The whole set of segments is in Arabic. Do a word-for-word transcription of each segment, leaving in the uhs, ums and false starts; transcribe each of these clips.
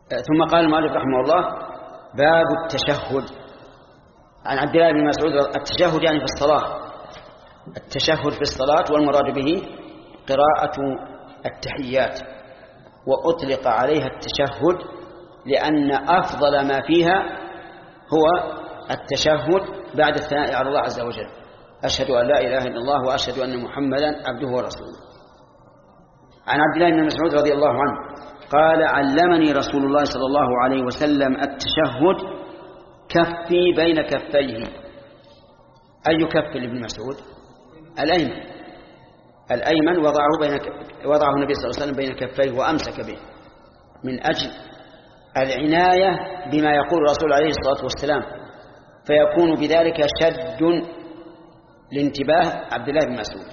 ثم قال المؤلف رحمه الله: باب التشهد. عن عبد الله بن مسعود: التشهد يعني في الصلاة، التشهد في الصلاة والمراد به قراءة التحيات، وأطلق عليها التشهد لأن أفضل ما فيها هو التشهد بعد الثناء على الله عز وجل: أشهد أن لا إله إلا الله وأشهد أن محمدا عبده ورسوله. عن عبد الله بن مسعود رضي الله عنه قال: علمني رسول الله صلى الله عليه وسلم التشهد كفي بين كفيه. أي كف لابن مسعود؟ الأيمن، الأيمن وضعه, بين وضعه النبي صلى الله عليه وسلم بين كفيه وأمسك به من أجل العناية بما يقول الرسول عليه الصلاة والسلام، فيكون بذلك شد لانتباه عبد الله بن مسعود.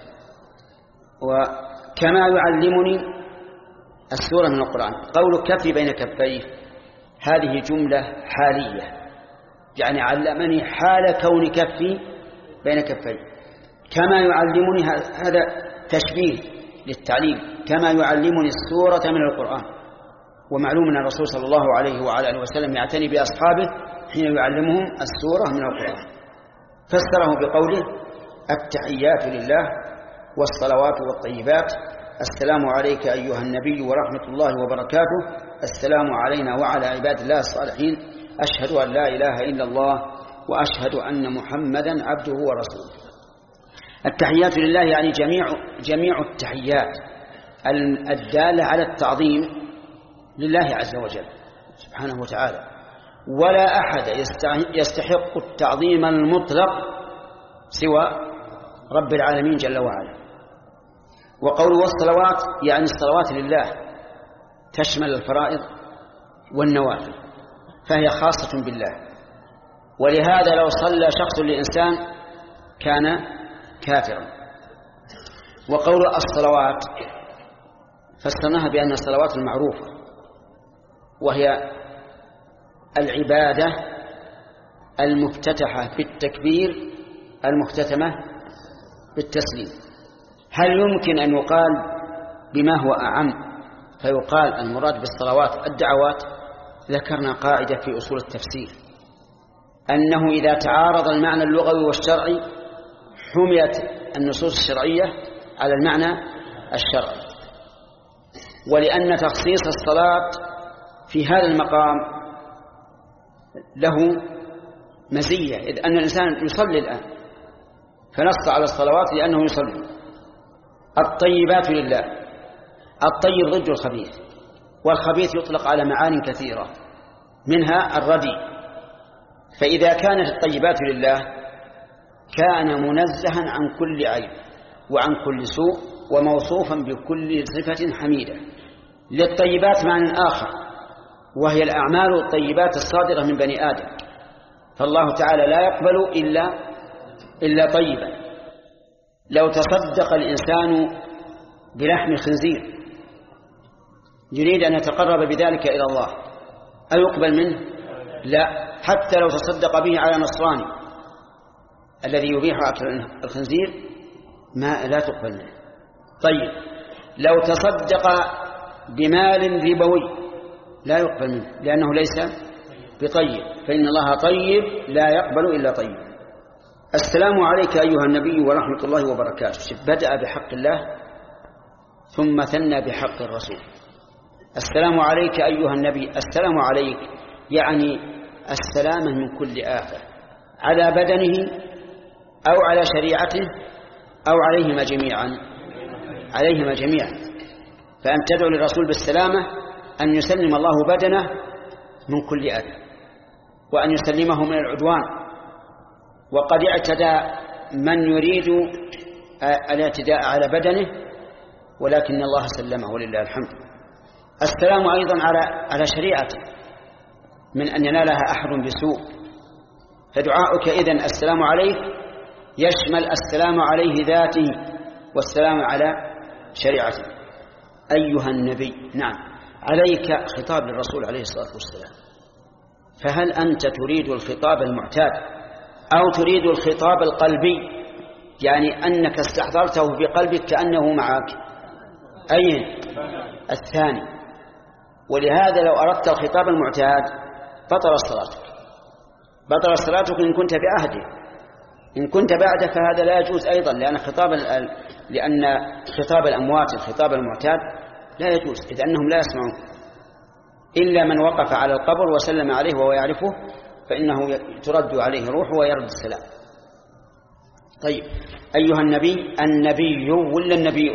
وكما يعلمني السورة من القرآن، قول كفي بين كفيه هذه جملة حالية، يعني علمني حال كون كفي بين كفيه. كما يعلمني هذا تشبيه للتعليم، كما يعلمني السورة من القرآن. ومعلوم أن الرسول صلى الله عليه وعلى آله وسلم يعتني بأصحابه حين يعلمهم السورة من القرآن، فسره بقوله: التحيات لله والصلوات والطيبات، السلام عليك أيها النبي ورحمة الله وبركاته، السلام علينا وعلى عباد الله الصالحين، أشهد أن لا إله إلا الله وأشهد أن محمدا عبده ورسوله. التحيات لله يعني جميع جميع التحيات الدالة على التعظيم لله عز وجل سبحانه وتعالى، ولا أحد يستحق التعظيم المطلق سوى رب العالمين جل وعلا. وقوله والصلوات يعني الصلوات لله تشمل الفرائض والنوافل، فهي خاصة بالله، ولهذا لو صلى شخص لإنسان كان كافرا. وقول الصلوات فسرناها بأن الصلوات المعروفة، وهي العبادة المفتتحة بالتكبير المختتمة بالتسليم. هل يمكن أن يقال بما هو أعم فيقال المراد بالصلوات الدعوات؟ ذكرنا قاعدة في أصول التفسير أنه إذا تعارض المعنى اللغوي والشرعي حميت النصوص الشرعية على المعنى الشرعي. ولأن تخصيص الصلاة في هذا المقام له مزية، إذ أن الإنسان يصلي الآن فنص على الصلوات لأنه يصلي. الطيبات لله، الطيب ضد الخبيث، والخبيث يطلق على معان كثيرة منها الردي. فإذا كانت الطيبات لله كان منزها عن كل عيب وعن كل سوء وموصوفا بكل صفة حميدة. للطيبات معنى آخر، وهي الأعمال الطيبات الصادرة من بني آدم، فالله تعالى لا يقبل إلا إلا طيبا. لو تصدق الإنسان بلحم خنزير يريد أن يتقرب بذلك إلى الله، أيقبل منه؟ لا، حتى لو تصدق به على نصراني الذي يبيح أكل الخنزير ما لا تقبل منه. طيب، لو تصدق بمال ربوي لا يقبل منه لأنه ليس بطيب، فإن الله طيب لا يقبل إلا طيب. السلام عليك أيها النبي ورحمة الله وبركاته، بدأ بحق الله ثم ثنى بحق الرسول. السلام عليك أيها النبي، السلام عليك يعني السلامة من كل آفة على بدنه أو على شريعته أو عليهما جميعا، عليهما جميعا. فأن تدعو للرسول بالسلامة أن يسلم الله بدنه من كل آفة، وأن يسلمه من العدوان. وقد اعتدى من يريد الاعتداء على بدنه ولكن الله سلمه ولله الحمد. السلام أيضا على على شريعته من أن ينالها أحد بسوء. فدعاؤك إذن السلام عليك يشمل السلام عليه ذاته والسلام على شريعته. أيها النبي، نعم، عليك خطاب للرسول عليه الصلاة والسلام، فهل أنت تريد الخطاب المعتاد أو تريد الخطاب القلبي، يعني أنك استحضرته بقلبك كأنه معك؟ أي الثاني. ولهذا لو أردت الخطاب المعتاد بطل صلاتك، بطل صلاتك إن كنت بعهده. إن كنت بعده فهذا لا يجوز أيضا، لأن خطاب لأن خطاب الأموات الخطاب المعتاد لا يجوز، إذ أنهم لا يسمعون إلا من وقف على القبر وسلم عليه وهو يعرفه فإنه ترد عليه روحه ويرد السلام. طيب أيها النبي، النبي ولا النبي؟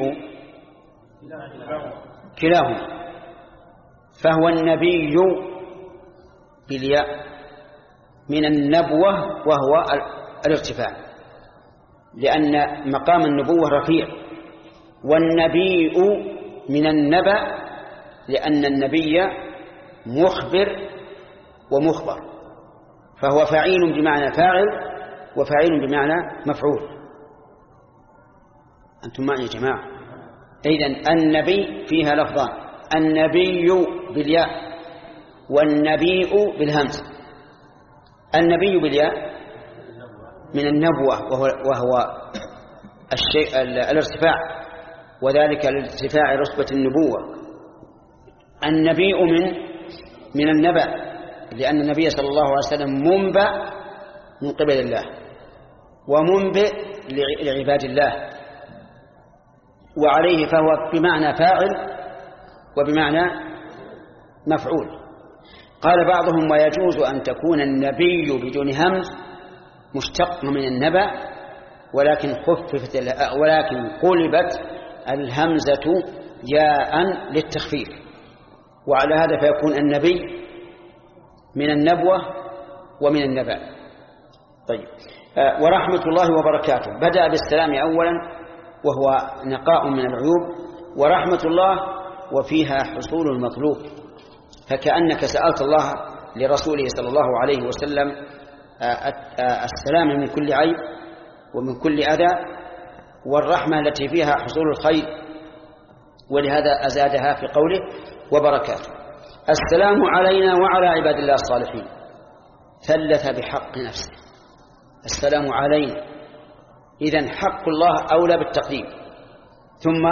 كلاهما. فهو النبي بالياء من النبوة وهو الارتفاع، لأن مقام النبوة رفيع، والنبي من النبأ لأن النبي مخبر ومخبر، فهو فعيل بمعنى فاعل وفعيل بمعنى مفعول. أنتم معي يا جماعة؟ إذن النبي فيها لفظان، النبي بالياء والنبي بالهمز. النبي بالياء من النبوة وهو, وهو الشيء الارتفاع، وذلك لارتفاع رتبة النبوة. النبي من من النبأ، لأن النبي صلى الله عليه وسلم منبأ من قبل الله ومنبئ لعباد الله، وعليه فهو بمعنى فاعل وبمعنى مفعول. قال بعضهم ويجوز أن تكون النبي بدون همز مشتق من النبأ، ولكن خففت ولكن قلبت الهمزة ياء للتخفيف، وعلى هذا فيكون النبي من النبوة ومن النبأ. طيب ورحمة الله وبركاته بدأ بالسلام أولا وهو نقاء من العيوب، ورحمة الله وفيها حصول المطلوب، فكأنك سألت الله لرسوله صلى الله عليه وسلم السلام من كل عيب ومن كل أذى، والرحمة التي فيها حصول الخير، ولهذا أزادها في قوله وبركاته. السلام علينا وعلى عباد الله الصالحين، ثلث بحق نفسه السلام علينا، إذن حق الله أولى بالتقديم، ثم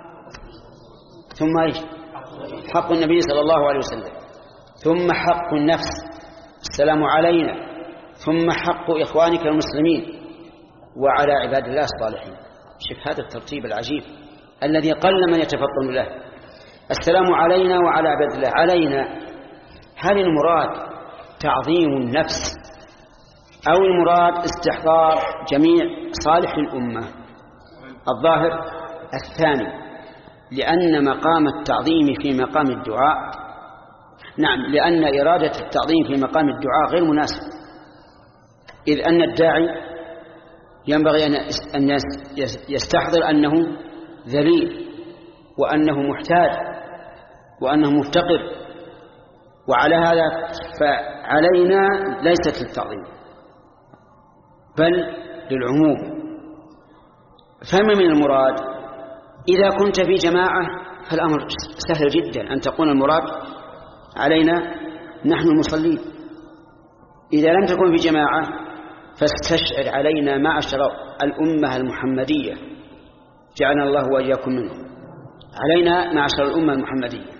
ثم إيش؟ حق النبي صلى الله عليه وسلم، ثم حق النفس السلام علينا، ثم حق إخوانك المسلمين وعلى عباد الله الصالحين. شوف هذا الترتيب العجيب الذي قل من يتفطن له. السلام علينا وعلى عباد الله. علينا هل المراد تعظيم النفس أو المراد استحضار جميع صالح الأمة؟ الظاهر الثاني، لأن مقام التعظيم في مقام الدعاء، نعم لأن إرادة التعظيم في مقام الدعاء غير مناسب، إذ أن الداعي ينبغي أن يستحضر أنه ذليل وأنه محتاج وأنه مفتقر، وعلى هذا فعلينا ليست للتعظيم بل للعموم. فما من المراد؟ إذا كنت في جماعة فالأمر سهل جدا أن تكون المراد علينا نحن المصلين. إذا لم تكن في جماعة فاستشعر علينا معشر الأمة المحمدية، جعلنا الله وإياكم منهم، علينا معشر الأمة المحمدية.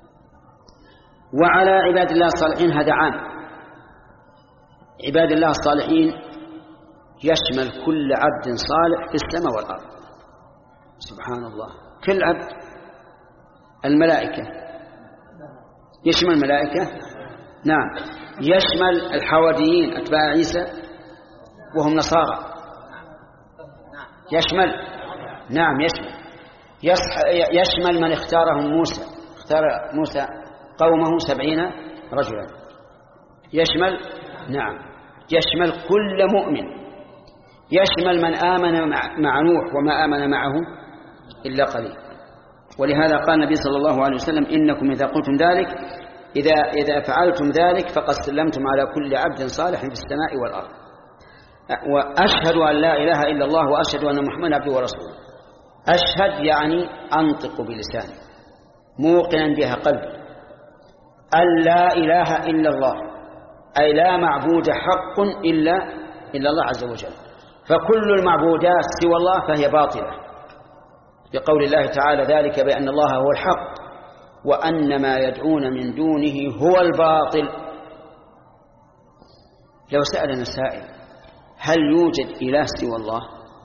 وعلى عباد الله الصالحين هذا عام، عباد الله الصالحين يشمل كل عبد صالح في السماء والأرض. سبحان الله، كل عبد. الملائكة يشمل الملائكة، نعم يشمل الحواريين أتباع عيسى وهم نصارى، يشمل نعم يشمل يشمل من اختارهم موسى، اختار موسى قومه سبعين رجلا، يشمل نعم يشمل كل مؤمن، يشمل من آمن مع نوح وما آمن معه إلا قليل. ولهذا قال النبي صلى الله عليه وسلم إنكم إذا قلتم ذلك إذا, إذا فعلتم ذلك فقد سلمتم على كل عبد صالح في السماء والأرض. وأشهد أن لا إله إلا الله وأشهد أن محمدا عبده ورسوله. أشهد يعني أنطق بلساني موقنا بها قلبي أن لا إله إلا الله، أي لا معبود حق إلا إلا الله عز وجل، فكل المعبودات سوى الله فهي باطلة، بقول الله تعالى ذلك بأن الله هو الحق وأن ما يدعون من دونه هو الباطل. لو سألنا سائل هل يوجد إله سوى الله؟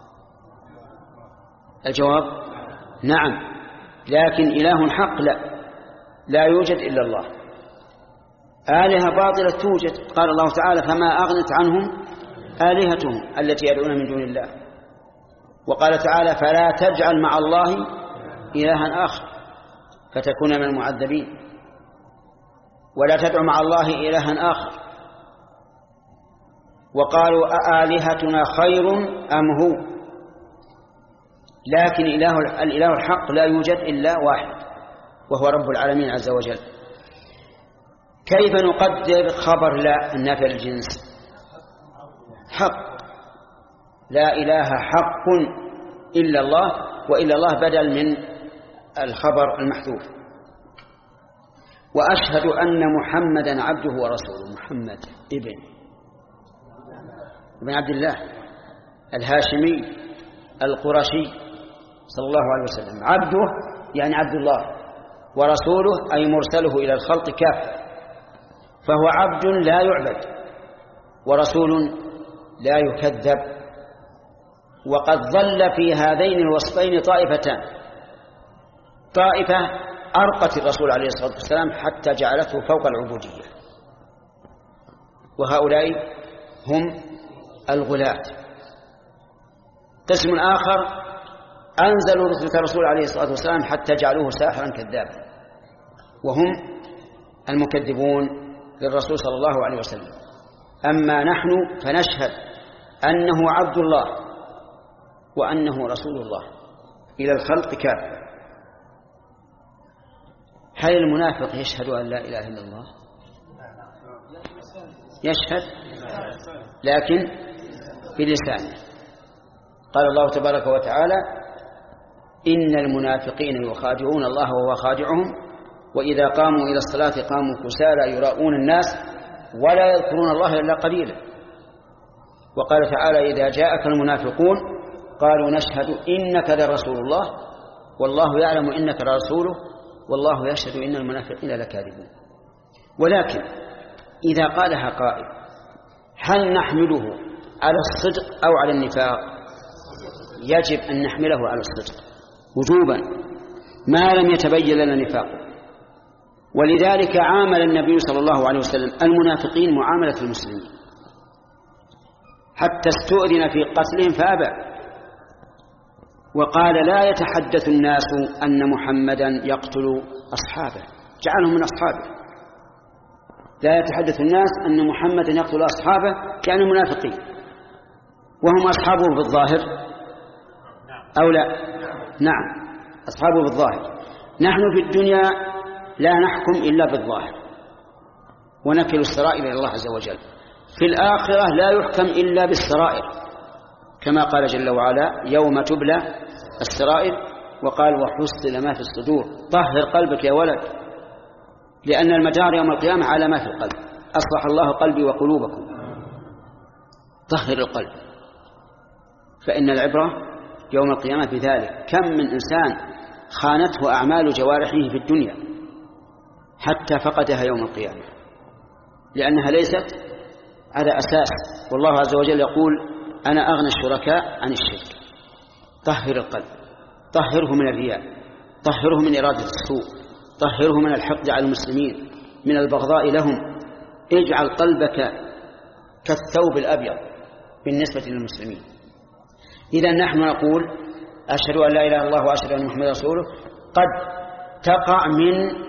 الجواب نعم، لكن إله حق لا لا يوجد إلا الله. آلهة باطلة توجد، قال الله تعالى فما أغنت عنهم آلهتهم التي يدعون من دون الله. وقال تعالى فلا تجعل مع الله إلها آخر فتكون من المعذبين، ولا تدع مع الله إلها آخر. وقالوا أآلهتنا خير أم هو؟ لكن إله الإله الحق لا يوجد إلا واحد وهو رب العالمين عز وجل. كيف نقدر خبر لا النافع للجنس؟ حق، لا إله حق إلا الله، وإلا الله بدل من الخبر المحذوف. وأشهد أن محمدا عبده ورسوله. محمد ابن ابن عبد الله الهاشمي القرشي صلى الله عليه وسلم، عبده يعني عبد الله، ورسوله أي مرسله إلى الخلق كافة، فهو عبد لا يعبد ورسول لا يكذب. وقد ظل في هذين الوصفين طائفتان، طائفة أرقت الرسول عليه الصلاة والسلام حتى جعلته فوق العبودية، وهؤلاء هم الغلاة. قسم آخر أنزلوا رتبة الرسول عليه الصلاة والسلام حتى جعلوه ساحرا كذابا، وهم المكذبون للرسول صلى الله عليه وسلم. أما نحن فنشهد أنه عبد الله وأنه رسول الله إلى الخلق كافة. هل المنافق يشهد أن لا إله إلا الله؟ يشهد لكن بلسانه. قال الله تبارك وتعالى إن المنافقين يخادعون الله وهو خادعهم وإذا قاموا إلى الصلاة قاموا كسالى يراءون الناس ولا يذكرون الله إلا قليلا. وقال تعالى إذا جاءك المنافقون قالوا نشهد إنك لرسول الله والله يعلم إنك لرسوله والله يشهد إن المنافقين لكاذبون. ولكن إذا قالها قائل هل نحمله على الصدق أو على النفاق؟ يجب أن نحمله على الصدق وجوبا ما لم يتبين لنا نفاقه. ولذلك عامل النبي صلى الله عليه وسلم المنافقين معاملة المسلمين حتى استؤذن في قتلهم فأبى، وقال لا يتحدث الناس أن محمدا يقتل أصحابه، جعلهم من أصحابه. لا يتحدث الناس أن محمدا يقتل أصحابه يعني المنافقين، وهم أصحابه بالظاهر أو لا؟ نعم أصحابه بالظاهر. نحن في الدنيا لا نحكم إلا بالظاهر ونكل السرائر إلى الله عز وجل، في الآخرة لا يحكم إلا بالسرائر كما قال جل وعلا يوم تبلى السرائر، وقال وحصل ما في الصدور. طهر قلبك يا ولد، لأن المدار يوم القيامة على ما في القلب. أصلح الله قلبي وقلوبكم. طهر القلب، فإن العبرة يوم القيامة بذلك. كم من إنسان خانته أعمال جوارحه في الدنيا حتى فقدها يوم القيامة لأنها ليست على أساس. والله عز وجل يقول أنا أغنى الشركاء عن الشرك. طهر القلب، طهره من الرياء، طهره من إرادة السوء، طهره من الحقد على المسلمين، من البغضاء لهم. اجعل قلبك كالثوب الأبيض بالنسبة للمسلمين. إذا نحن نقول أشهد أن لا إله إلا الله وأشهد أن محمدا رسوله قد تقع من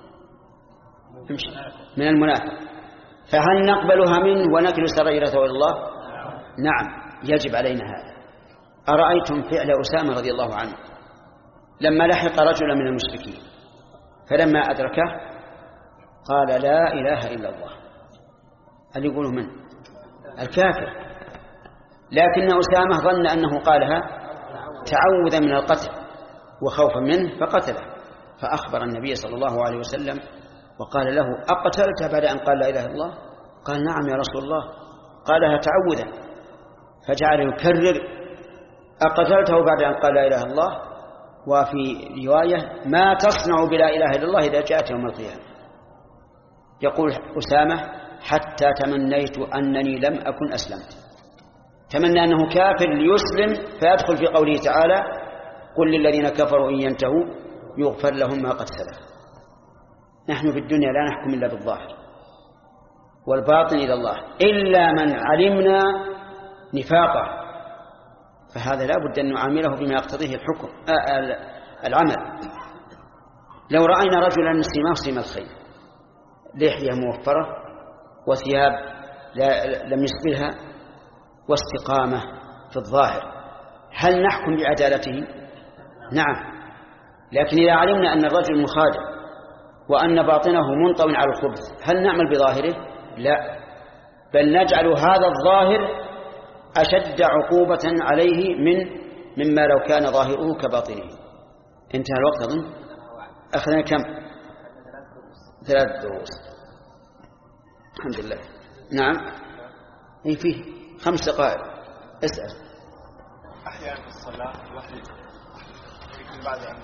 من المنافق، فهل نقبلها منه ونكل سريرته إلى الله؟ نعم يجب علينا هذا. أرأيتم فعل أسامة رضي الله عنه لما لحق رجلا من المشركين فلما أدركه قال لا إله إلا الله. هل يقوله من؟ الكافر. لكن أسامة ظن أنه قالها تعوذا من القتل وخوفا منه فقتله، فأخبر النبي صلى الله عليه وسلم وقال له أقتلت بعد أن قال لا إله إلا الله؟ قال نعم يا رسول الله قالها تعوذا. فجعل يكرر أقتلته بعد أن قال لا إله إلا الله؟ وفي رواية ما تصنع بلا إله إلا الله إذا جاءت يوم القيامة. يقول أسامة حتى تمنيت أنني لم أكن أسلمت، تمنى أنه كافر ليسلم فيدخل في قوله تعالى قل للذين كفروا إن ينتهوا يغفر لهم ما قد سلف. نحن في الدنيا لا نحكم إلا بالظاهر والباطن إلى الله، إلا من علمنا نفاقه فهذا لا بد أن نعامله بما يقتضيه الحكم آه العمل. لو رأينا رجلا سماه سم الخير، لحية موفرة وثياب لم يسبلها واستقامة في الظاهر، هل نحكم بعدالته؟ نعم. لكن إذا علمنا أن الرجل مخادع وأن باطنه منطوي على الخبث هل نعمل بظاهره؟ لا، بل نجعل هذا الظاهر أشد عقوبة عليه من مما لو كان ظاهره كباطنه. انتهى الوقت أظن. أخذنا كم؟ ثلاث دروس الحمد لله. نعم إيه فيه خمس دقائق. اسأل. أحيانا في الصلاة الواحد يمكن بعد أن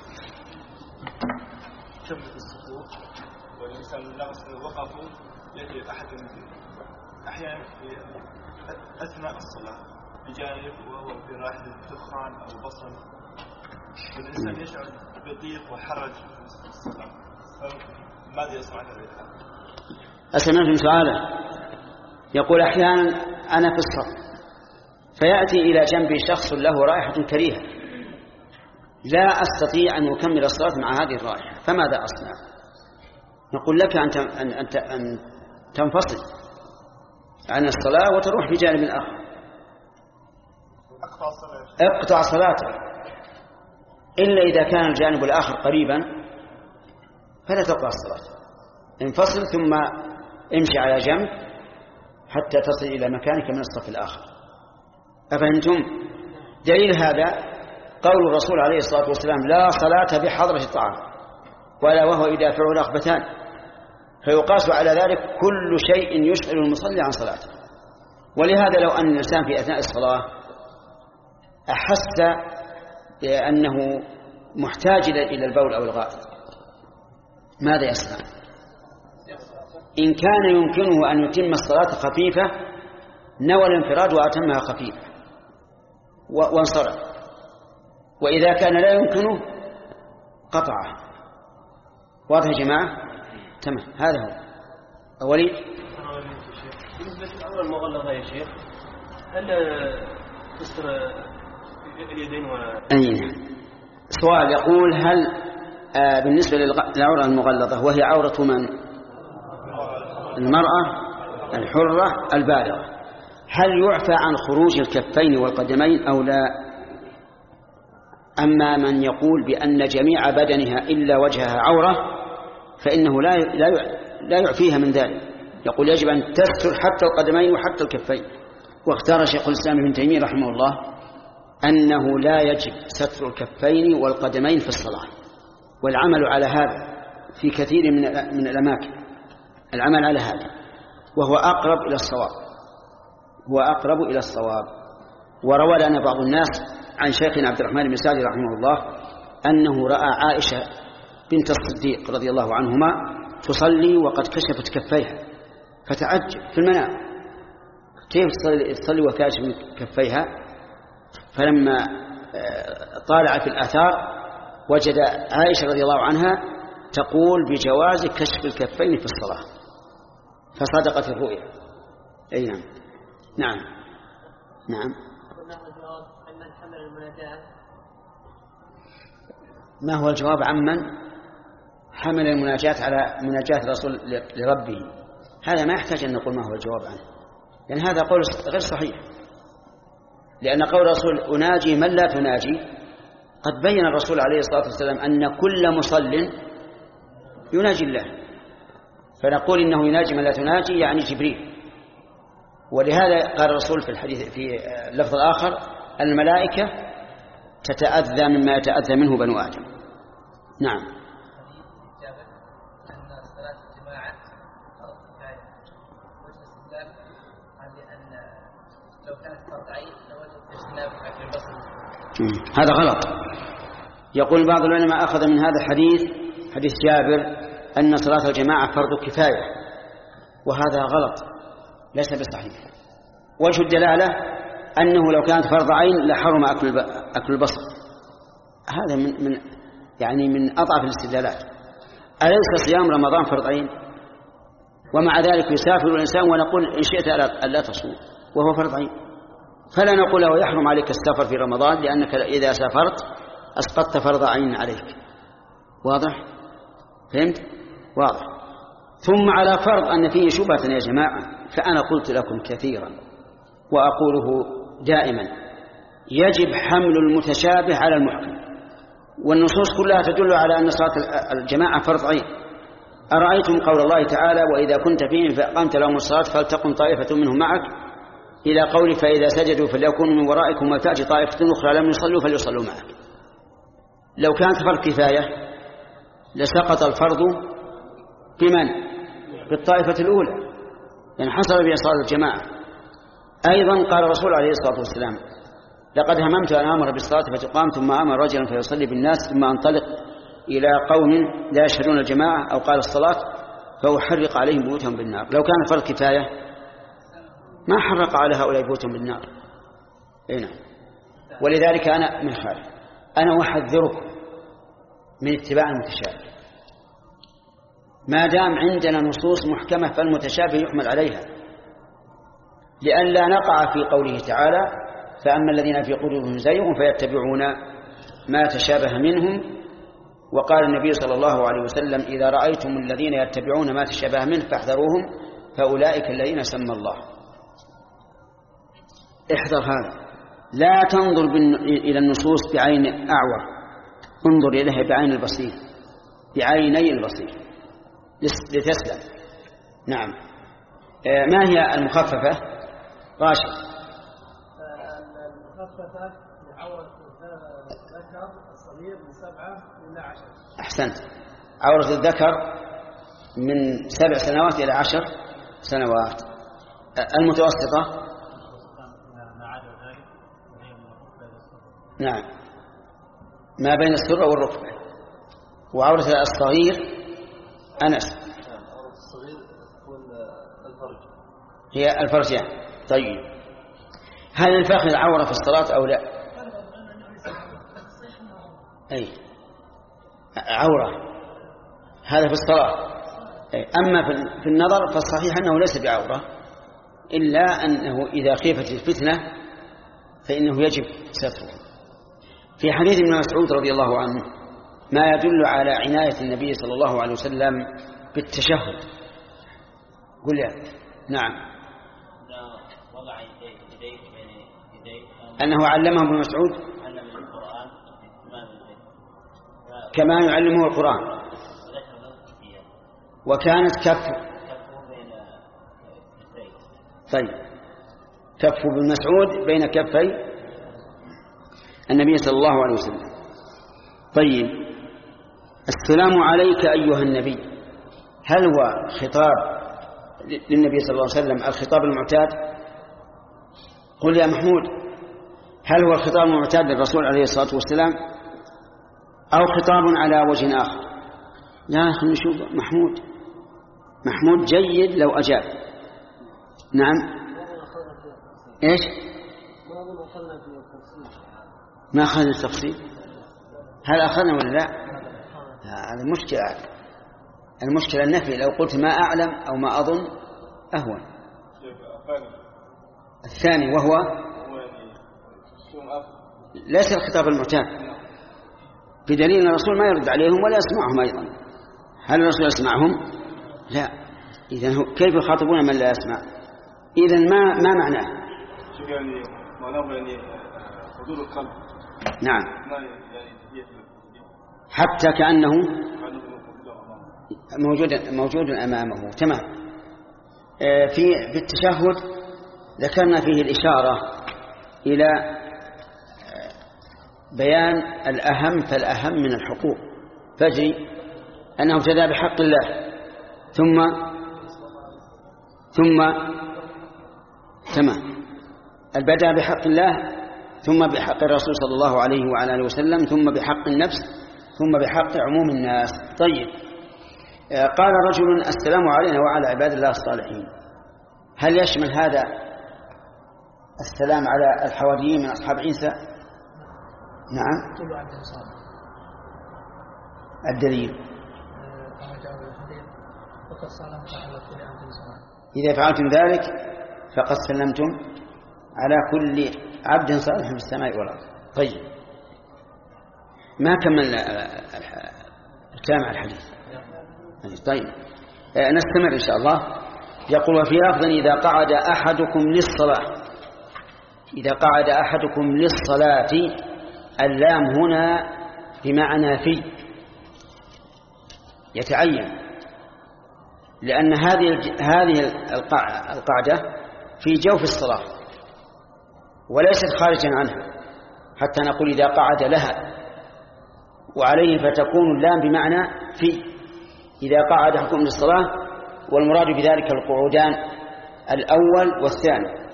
تمت الصفوف والإنسان نقص وقفوا يجد أحد أحيانا في أثناء الصلاة بجانب وهو في رائحة الدخان أو بصل، والإنسان يشعر بضيق وحرج في الصلاة، فماذا يصنع ذلك؟ أسمعتم سؤاله. يقول أحيانا أنا في الصف فيأتي إلى جنبي شخص له رائحة كريهة لا أستطيع أن أكمل الصلاة مع هذه الرائحة، فماذا أصنع؟ نقول لك أن أن تنفصل عن الصلاة وتروح في جانب آخر. اقطع صلاتك، إلا إذا كان الجانب الآخر قريبا فلا تقطع الصلاة، انفصل ثم امشي على جنب حتى تصل إلى مكانك من الصف الآخر. أفهمتم؟ دليل هذا قول الرسول عليه الصلاة والسلام لا صلاة بحضرة الطعام ولا وهو يدافع رغبتان، فيقاس على ذلك كل شيء يشغل المصلي عن صلاته. ولهذا لو أن الإنسان في أثناء الصلاة أحس بأنه محتاج إلى البول أو الغائط ماذا يصنع؟ إن كان يمكنه أن يتم الصلاة خفيفة نوى الانفراد وأتمها خفيفة وانصرف، وإذا كان لا يمكنه قطعه. واضح يا جماعة؟ تمام. هذا هو وليد. بالنسبة للعورة المغلظة يا شيخ هل تستر اليدين و أي سؤال يقول هل آه بالنسبة للعورة المغلظة وهي عورة من؟ المرأة الحرة البالغة، هل يعفى عن خروج الكفين والقدمين أو لا؟ أما من يقول بأن جميع بدنها إلا وجهها عورة فإنه لا لا يعفيها من ذلك، يقول يجب أن تستر حتى القدمين وحتى الكفين. واختار شيخ الإسلام ابن تيمية رحمه الله أنه لا يجب ستر الكفين والقدمين في الصلاة، والعمل على هذا في كثير من من الأماكن، العمل على هذا وهو أقرب إلى الصواب، هو أقرب إلى الصواب. وروى لنا بعض الناس عن شيخنا عبد الرحمن بن سعدي رحمه الله أنه رأى عائشة بنت الصديق رضي الله عنهما تصلي وقد كشفت كفيها فتعجب في المنام كيف تصلي وكاشف كفيها، فلما طالع في الآثار وجد عائشة رضي الله عنها تقول بجواز كشف الكفين في الصلاة، فصدقت الرؤيا. أي نعم. نعم نعم. ما هو الجواب عمن حمل المناجاة على مناجاة الرسول لربه؟ هذا ما يحتاج أن نقول ما هو الجواب عنه، لأن يعني هذا قول غير صحيح، لأن قول الرسول أناجي من لا تناجي قد بين الرسول عليه الصلاة والسلام أن كل مصل يناجي الله، فنقول إنه يناجي من لا تناجي يعني جبريل. ولهذا قال الرسول في الحديث في اللفظ الآخر الملائكة تتأذى مما يتأذى منه بنو آدم. نعم. هذا غلط، يقول بعض العلماء أخذ من هذا الحديث حديث جابر أن صلاة الجماعة فرض كفاية، وهذا غلط ليس بصحيح. وجه الدلالة أنه لو كانت فرض عين لحرم أكل أكل البصر. هذا من من يعني من أضعف الاستدلالات. أليس صيام رمضان فرض عين؟ ومع ذلك يسافر الإنسان ونقول إن شئت ألا تصوم وهو فرض عين. فلا نقول له يحرم عليك السفر في رمضان لأنك إذا سافرت أسقطت فرض عين عليك. واضح؟ فهمت؟ واضح. ثم على فرض أن فيه شبهة يا جماعة، فأنا قلت لكم كثيرا وأقوله دائما: يجب حمل المتشابه على المحكم، والنصوص كلها تدل على أن صلاة الجماعة فرض عين. أرأيتم قول الله تعالى: وإذا كنت فيهم فأقمت لهم الصلاة فلتقم طائفة منهم معك، إلى قول: فإذا سجدوا فليكونوا من ورائكم ولتأتي طائفة أخرى لم يصلوا فليصلوا معك. لو كانت فرض كفاية لسقط الفرض بمن؟ بالطائفة الأولى، يعني حصل بها صلاة الجماعة. أيضا قال الرسول عليه الصلاة والسلام: لقد هممت أن أمر بالصلاة فتقام ثم أمر رجلا فيصلي بالناس ثم أنطلق إلى قوم لا يشهدون الجماعة أو قال الصلاة فأحرق عليهم بيوتهم بالنار. لو كان فرض كفاية ما حرق على هؤلاء بيوتهم بالنار. هنا. ولذلك أنا من خالف أنا أحذركم من اتباع المتشابه. ما دام عندنا نصوص محكمة فالمتشابه يحمل عليها، لئلا نقع في قوله تعالى: فأما الذين في قلوبهم زيغ فيتبعون ما تشابه منهم. وقال النبي صلى الله عليه وسلم: إذا رأيتم الذين يتبعون ما تشابه منه فاحذروهم فأولئك الذين سمى الله. احذر هذا، لا تنظر إلى النصوص بعين أعور، انظر إليها بعين البصير، بعيني البصير لتسلم. نعم. ما هي المخففة؟ راشد. المخففة لعورة الذكر الصغير من سبعة إلى عشر. أحسنت. عورة الذكر من سبع سنوات إلى عشر سنوات. المتوسطة؟ نعم، ما بين السرة والركبة. وعورة الصغير أنس هي الفرجان. طيب، هل الفخذ عورة في الصلاة أو لا؟ أي عورة، هذا في الصلاة. أي. أما في النظر فالصحيح أنه ليس بعورة، إلا أنه إذا خيفت الفتنة فإنه يجب ستره. في حديث ابن مسعود رضي الله عنه ما يدل على عناية النبي صلى الله عليه وسلم بالتشهد. قل يا نعم. أنه علمه ابن مسعود كما يعلمه القرآن، وكانت كف طيب كف ابن مسعود بين كفي النبي صلى الله عليه وسلم. طيب، السلام عليك أيها النبي، هل هو خطاب للنبي صلى الله عليه وسلم الخطاب المعتاد؟ قل يا محمود، هل هو الخطاب المعتاد للرسول عليه الصلاة والسلام أو خطاب على وجه آخر؟ لا، خلنا نشوف. محمود محمود جيد لو أجاب. نعم. إيش؟ ما أخذنا التفصيل. هل أخذنا ولا لا؟ هذا مشكلة. المشكلة النفي. لو قلت ما أعلم أو ما أظن أهون. الثاني وهو ليس الخطاب المعتاد، بدليل أن الرسول ما يرد عليهم ولا يسمعهم أيضا. هل الرسول يسمعهم؟ لا. إذن كيف يخاطبون من لا يسمع؟ إذن ما ما معناه؟ يعني معناه يعني حضور القلب. نعم، حتى كأنه موجود موجود أمامه. تمام. في في التشهد ذكرنا فيه الإشارة إلى بيان الأهم فالأهم من الحقوق، فجري أنه ابتدأ بحق الله ثم ثم تمام البدأ بحق الله ثم بحق الرسول صلى الله عليه وعلى آله وسلم، ثم بحق النفس، ثم بحق عموم الناس. طيب، قال رجل: السلام علينا وعلى عباد الله الصالحين. هل يشمل هذا السلام على الحواريين من أصحاب عيسى؟ نعم. الدليل: إذا فعلتم ذلك فقد سلمتم على كل عبد صالح في السماء والأرض. طيب، ما كمل الكلام على الحديث. طيب، نستمر إن شاء الله. يقول: وفي لفظ: إذا قعد أحدكم للصلاة. إذا قعد أحدكم للصلاة، اللام هنا بمعنى في، يتعين، لأن هذه هذه القعدة في جوف الصلاة وليست خارجا عنها، حتى نقول إذا قعد لها، وعليه فتكون اللام بمعنى في إذا قعد أحدكم للصلاة، والمراد بذلك القعودان الأول والثاني.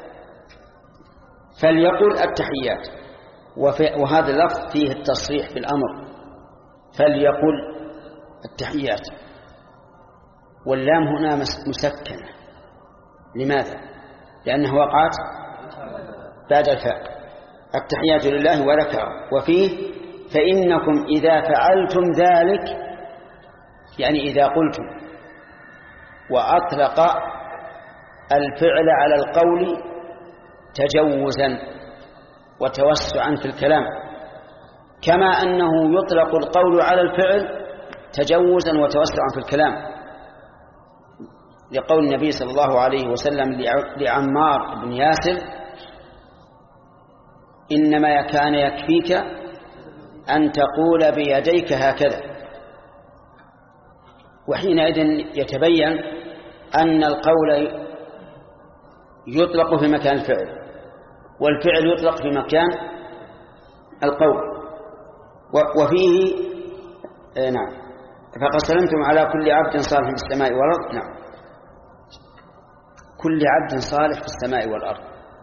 فليقل التحيات، وهذا اللفظ فيه التصريح بالأمر، فليقل التحيات، واللام هنا مسكنة. لماذا؟ لأنها وقعت بعد الفاء. التحيات لله وذكر. وفيه: فإنكم إذا فعلتم ذلك، يعني إذا قلتم، وأطلق الفعل على القول تجوزا وتوسعا في الكلام، كما أنه يطلق القول على الفعل تجوزا وتوسعا في الكلام، لقول النبي صلى الله عليه وسلم لعمار بن ياسر: إنما كان يكفيك أن تقول بيديك هكذا. وحينئذ يتبين أن القول يطلق في مكان الفعل، والفعل يطلق في مكان القول. وفيه نعم: فقد سلمتم على كل عبد صالح في السماء والأرض. نعم، كل عبد صالح في السماء والأرض.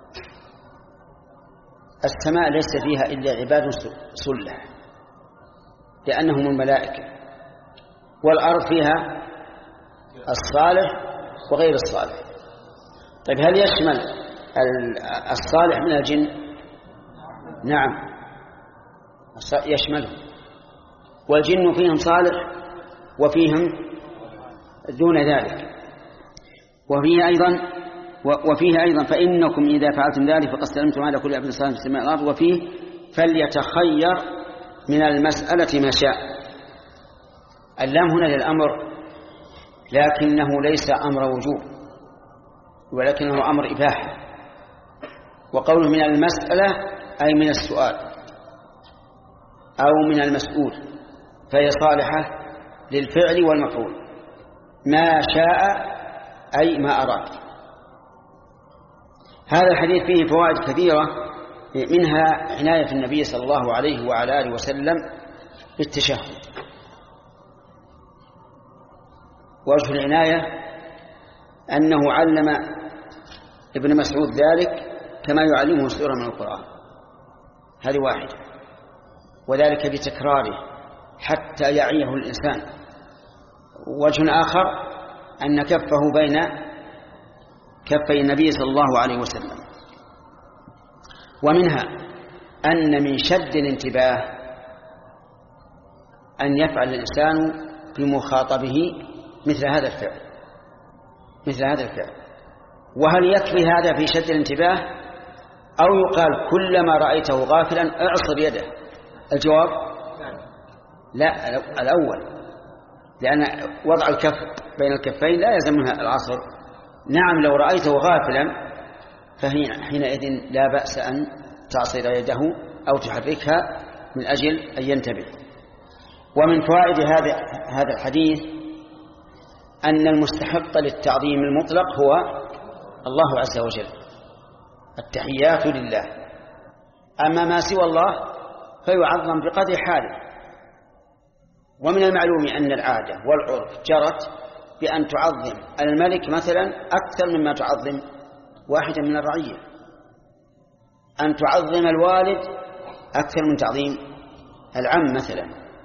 السماء ليس فيها إلا عباد صلح لأنهم الملائكة، والأرض فيها الصالح وغير الصالح. طيب، هل يشمل الصالح من الجن؟ نعم، يشمله، والجن فيهم صالح وفيهم دون ذلك. وفيه أيضا وفيه أيضا فإنكم إذا فعلتم ذلك فقد سلمتم على كل عبد صالح في السماء والأرض. وفيه: فليتخير من المسألة ما شاء. اللام هنا للأمر، لكنه ليس أمر وجوب، ولكنه أمر إباحة. وقوله من المسألة أي من السؤال أو من المسؤول، فهي صالحة للفعل والمفعول. ما شاء أي ما أراد. هذا الحديث فيه فوائد كثيرة، منها عناية النبي صلى الله عليه وعلى آله وسلم بالتشهد. وجه العناية أنه علم ابن مسعود ذلك كما يعلمه سورة من القرآن، هذه واحدة، وذلك بتكراره حتى يعيه الإنسان. وجه آخر أن كفه بين كفي النبي صلى الله عليه وسلم. ومنها أن من شد الانتباه أن يفعل الإنسان بمخاطبه مثل هذا الفعل مثل هذا الفعل وهل يكفي هذا في شد الانتباه، أو يقال كلما رأيته غافلا اعصر يده؟ الجواب: لا، الأول، لأن وضع الكف بين الكفين لا يلزم منها العصر. نعم، لو رأيته غافلا فحينئذ لا بأس أن تعصر يده أو تحركها من أجل أن ينتبه. ومن فوائد هذا هذا الحديث أن المستحق للتعظيم المطلق هو الله عز وجل، التحيات لله. أما ما سوى الله فيعظم بقدر حاله. ومن المعلوم أن العادة والعرف جرت بأن تعظم الملك مثلا أكثر مما تعظم واحدا من الرعية، أن تعظم الوالد أكثر من تعظيم العم مثلا،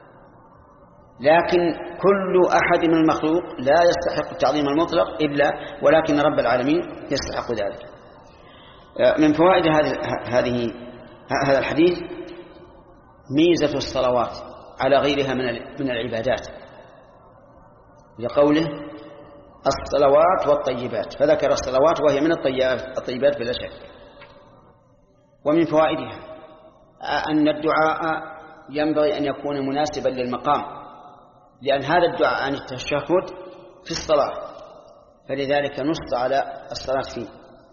لكن كل أحد من المخلوق لا يستحق التعظيم المطلق إلا ولكن رب العالمين يستحق ذلك. من فوائد هذه هذا الحديث ميزة الصلوات على غيرها من العبادات، لقوله الصلوات والطيبات، فذكر الصلوات وهي من الطيبات بلا شك. ومن فوائدها أن الدعاء ينبغي أن يكون مناسبا للمقام، لأن هذا الدعاء عن التشهد في الصلاة، فلذلك نص على الصلاة فيه.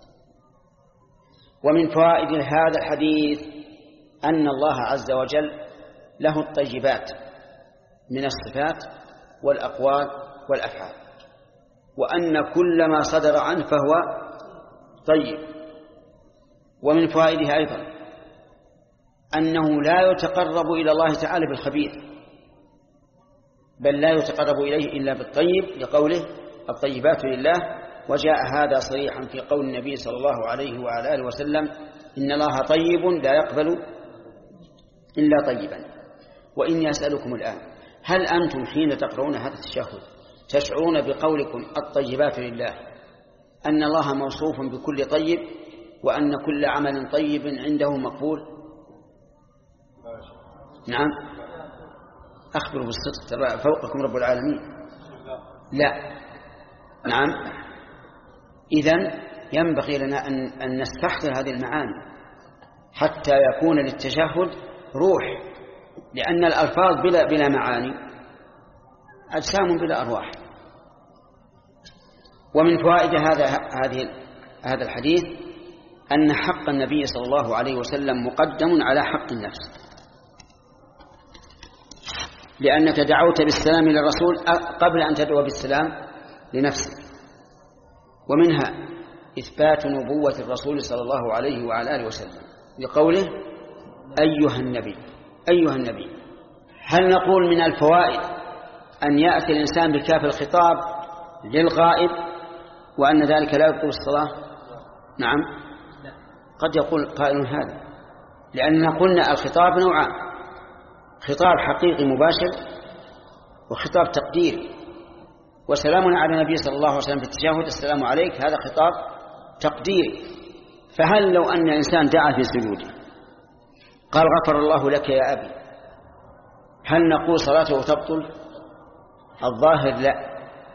ومن فوائد هذا الحديث أن الله عز وجل له الطيبات من الصفات والأقوال والأفعال، وأن كل ما صدر عنه فهو طيب. ومن فوائدها أيضا أنه لا يتقرب إلى الله تعالى بالخبيث، بل لا يتقرب إليه إلا بالطيب، لقوله الطيبات لله. وجاء هذا صريحا في قول النبي صلى الله عليه وعلى آله وسلم إن الله طيب لا يقبل إلا طيبا. وإني أسألكم الآن هل أنتم حين تقرؤون هذا التشهد تشعرون بقولكم الطيبات لله أن الله موصوف بكل طيب، وأن كل عمل طيب عنده مقبول؟ نعم، أخبروا بالصدق، ترى فوقكم رب العالمين. لا، نعم. إذن ينبغي لنا أن, أن نستحضر هذه المعاني حتى يكون للتشهد روح، لأن الألفاظ بلا, بلا معاني أجسام بلا أرواح. ومن فوائد هذا هذه هذا الحديث أن حق النبي صلى الله عليه وسلم مقدم على حق النفس، لأنك دعوت بالسلام للرسول قبل أن تدعو بالسلام لنفسك. ومنها إثبات نبوة الرسول صلى الله عليه وعلى آله وسلم لقوله أيها النبي. أيها النبي، هل نقول من الفوائد أن يأتي الإنسان بكاف الخطاب للغائب وأن ذلك لا يبطل الصلاة؟ نعم، قد يقول قائل هذا، لأننا قلنا الخطاب نوعان: خطاب حقيقي مباشر وخطاب تقديري. وسلامنا على النبي صلى الله عليه وسلم في التشهد السلام عليك، هذا خطاب تقديري. فهل لو أن الإنسان دعا في سجوده قال غفر الله لك يا أبي، هل نقول صلاته تبطل؟ الظاهر لا،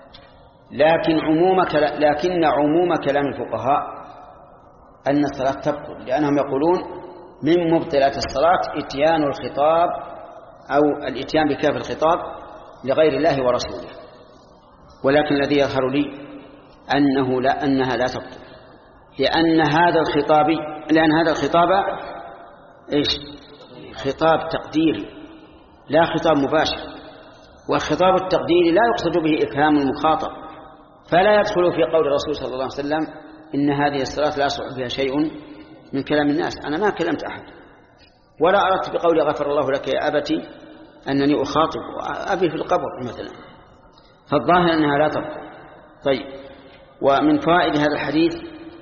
لكن عموم لكن عموم كلام الفقهاء أن الصلاة تبطل، لأنهم يقولون من مبطلات الصلاة اتيان الخطاب أو الاتيان بكاف الخطاب لغير الله ورسوله. ولكن الذي يظهر لي أنه لا أنها لا تبطل، لأن هذا الخطاب لأن هذا الخطاب إيش؟ خطاب تقديري لا خطاب مباشر، والخطاب التقديري لا يقصد به إفهام المخاطب، فلا يدخل في قول الرسول صلى الله عليه وسلم إن هذه الصلاة لا يصح فيها شيء من كلام الناس. أنا ما كلمت أحد، ولا أردت بقول غفر الله لك يا أبتي أنني أخاطب أبي في القبر مثلا، فالظاهر أنها لا تبطل. طيب، ومن فوائد هذا الحديث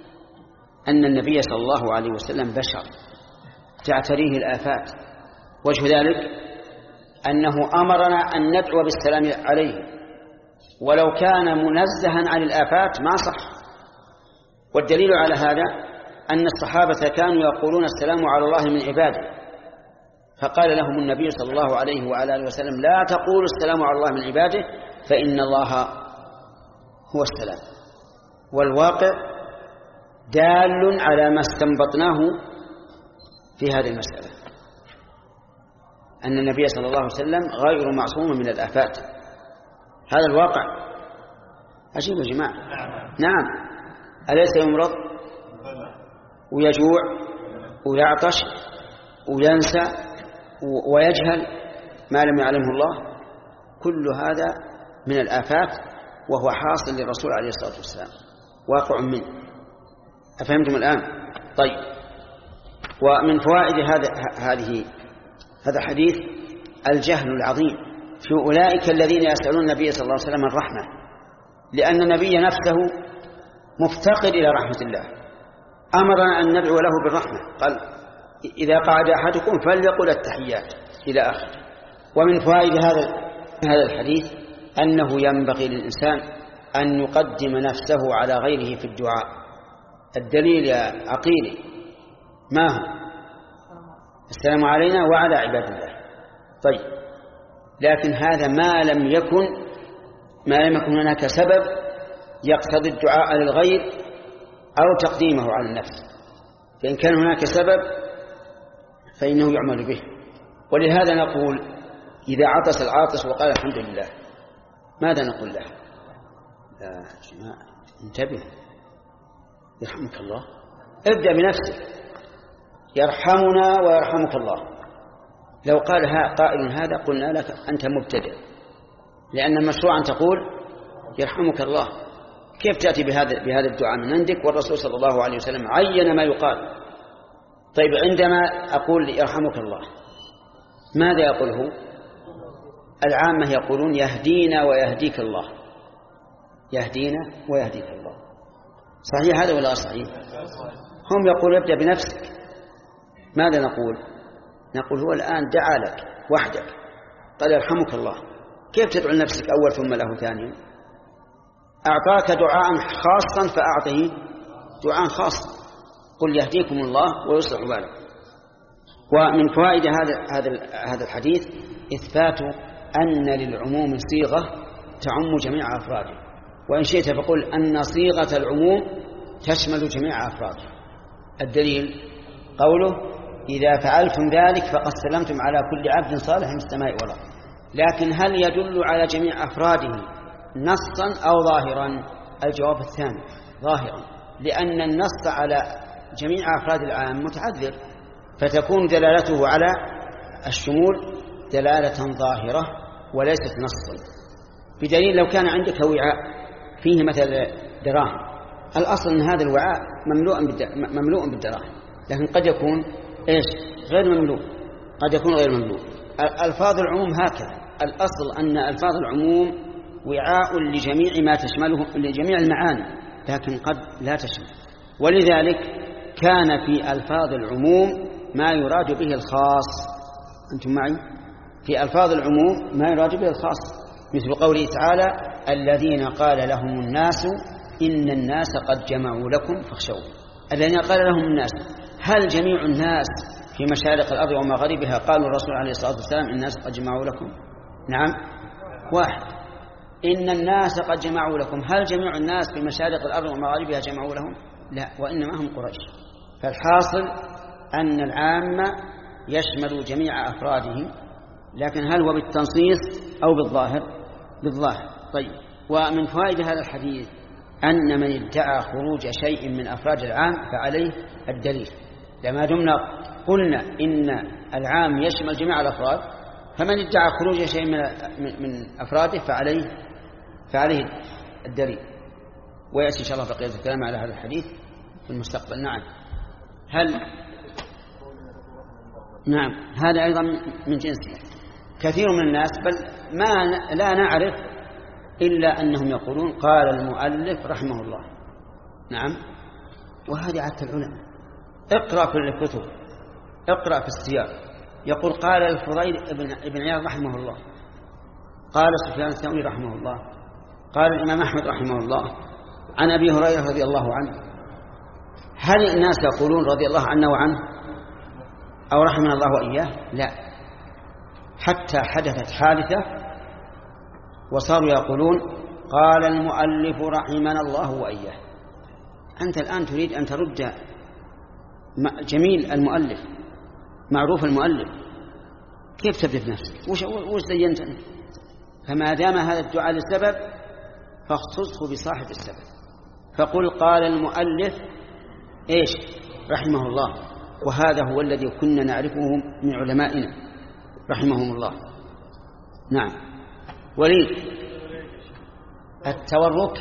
أن النبي صلى الله عليه وسلم بشر تعتريه الآفات. وجه ذلك أنه أمرنا أن ندعو بالسلام عليه، ولو كان منزها عن الآفات ما صح. والدليل على هذا أن الصحابة كانوا يقولون السلام على الله من عباده، فقال لهم النبي صلى الله عليه وعلى آله وسلم لا تقولوا السلام على الله من عباده فإن الله هو السلام. والواقع دال على ما استنبطناه في هذه المسألة، أن النبي صلى الله عليه وسلم غير معصوم من الآفات. هذا الواقع عجيب يا جماعة. نعم، أليس يمرض ويجوع ويعطش وينسى ويجهل ما لم يعلمه الله؟ كل هذا من الآفات، وهو حاصل للرسول عليه الصلاة والسلام، واقع منه. أفهمتم الآن؟ طيب، ومن فوائد هذا هذه هذا الحديث الجهل العظيم في أولئك الذين يسألون النبي صلى الله عليه وسلم الرحمة، لأن النبي نفسه مفتقر إلى رحمة الله، أمرنا أن ندعو له بالرحمة، قال إذا قعد أحدكم فليقل التحيات إلى آخره. ومن فوائد هذا هذا الحديث أنه ينبغي للإنسان أن يقدم نفسه على غيره في الدعاء. الدليل يا عقيل ما هو؟ السلام علينا وعلى عباد الله. طيب، لكن هذا ما لم يكن ما لم يكن هناك سبب يقتضي الدعاء للغير أو تقديمه على النفس. فإن كان هناك سبب فإنه يعمل به. ولهذا نقول إذا عطس العاطس وقال الحمد لله ماذا نقول له؟ يا جماعة انتبه، يرحمك الله. ابدأ بنفسك، يرحمنا ويرحمك الله. لو قال ها قائل هذا قلنا لك أنت مبتدئ، لأن المشروع أن تقول يرحمك الله. كيف تأتي بهذا بهذا الدعاء من عندك والرسول صلى الله عليه وسلم عين ما يقال؟ طيب، عندما أقول يرحمك الله ماذا يقوله؟ العامة يقولون يهدينا ويهديك الله، يهدينا ويهديك الله. صحيح هذا ولا صحيح؟ هم يقول ابدأ بنفسك. ماذا نقول؟ نقول هو الآن دعا لك وحدك قال يرحمك الله، كيف تدعو لنفسك أول ثم له ثانيا؟ أعطاك دعاء خاصا فأعطه دعاء خاص، قل يهديكم الله ويصلح بالكم. ومن فوائد هذا هذا هذا الحديث إثبات أن للعموم صيغة تعم جميع أفراده، وإن شئت فقل أن صيغة العموم تشمل جميع أفراده. الدليل قوله إذا فعلتم ذلك فقد سلمتم على كل عبد صالح من السماء والأرض. لكن هل يدل على جميع أفراده نصا أو ظاهرا؟ الجواب الثاني ظاهرا، لأن النص على جميع أفراد العام متعذر، فتكون دلالته على الشمول دلالة ظاهرة وليست نصا. بدليل لو كان عندك وعاء فيه مثل دراهم، الأصل أن هذا الوعاء مملوء بالدراهم، لكن قد يكون إيش غير مملوء، قد يكون غير مملوء. ألفاظ العموم هكذا، الأصل أن ألفاظ العموم وعاء لجميع ما تشمله لجميع المعاني، لكن قد لا تشمل. ولذلك كان في ألفاظ العموم ما يراد به الخاص. أنتم معي؟ في ألفاظ العموم ما يراد به الخاص، مثل قوله تعالى الذين قال لهم الناس إن الناس قد جمعوا لكم فاخشوا. الذين قال لهم الناس، هل جميع الناس في مشارق الأرض ومغاربها قالوا الرسول عليه الصلاة والسلام إن الناس قد جمعوا لكم؟ نعم، واحد. إن الناس قد جمعوا لكم، هل جميع الناس في مشارق الأرض ومغاربها جمعوا لهم؟ لا، وإنما هم قريش. فالحاصل أن العامة يشمل جميع أفراده، لكن هل هو بالتنصيص أو بالظاهر؟ بالظاهر. طيب، ومن فوائد هذا الحديث أن من ادعى خروج شيء من أفراد العام فعليه الدليل. لما دمنا قلنا إن العام يشمل جميع الأفراد، فمن ادعى خروج شيء من من أفراده فعليه فعليه الدليل. ويأتي إن شاء الله بقية الكلام على هذا الحديث في المستقبل. نعم، هل نعم هذا أيضا من جنسه. كثير من الناس بل ما لا نعرف إلا أنهم يقولون قال المؤلف رحمه الله. نعم، وهذه عادة العلماء. اقرأ في الكتب، اقرأ في السياق، يقول قال الفضيل ابن عياض رحمه الله، قال سفيان الثوري رحمه الله، قال الإمام أحمد رحمه الله، عن أبي هريرة رضي الله عنه. هل الناس يقولون رضي الله عنه وعنه أو رحمنا الله وإياه؟ لا، حتى حدثت حادثة وصاروا يقولون قال المؤلف رحمنا الله وإياه. أنت الآن تريد أن ترد جميل المؤلف، معروف المؤلف، كيف تبدأ بنفسك؟ وش زينت أنت؟ فما دام هذا الدعاء لسبب فاختصه بصاحب السبب، فقل قال المؤلف إيش رحمه الله، وهذا هو الذي كنا نعرفه من علمائنا رحمهم الله. نعم. وليد، التورك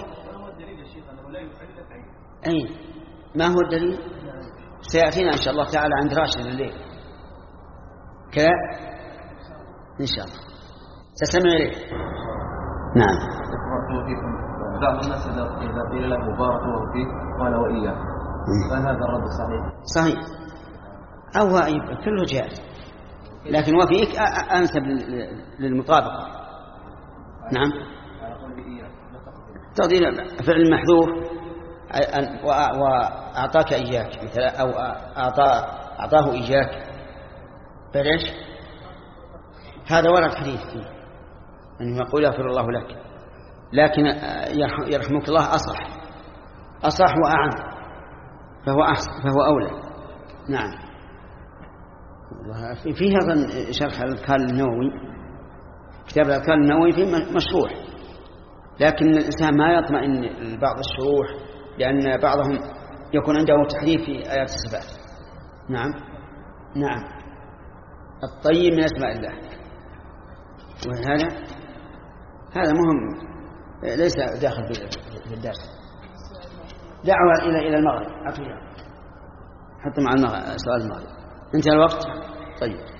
أين ما هو الدليل؟ سيأتينا إن شاء الله تعالى عند راشد الليل كذا إن شاء الله تستمع إليه. نعم. بعض الناس إذا قيل له بارك الله فيك قال وإياه، فهذا الرد صحيح؟ صحيح، أو كله جائز، لكن وفيك أنسب للمطابقة. نعم. تقدير فعل محذوف وأعطاك إياك مثلا، أو أعطى أعطاه إياك، فليش هذا ورد حديث فيه أنه يقول يغفر الله لك، لكن يرحمك الله أصح أصح وأعم، فهو أحسن فهو أولى. نعم. فيه أيضا شرح الأذكار النووي، كتاب الأذكار النووي فيه مشروح، لكن الإنسان ما يطمئن لبعض الشروح لأن بعضهم يكون عنده تحريف في آيات الصفات. نعم. نعم. الطيب من أسماء الله، وهذا هذا مهم ليس داخل في الدرس. دعوة إلى إلى المغرب، حتى مع السؤال المغرب. انتهى الوقت. طيب.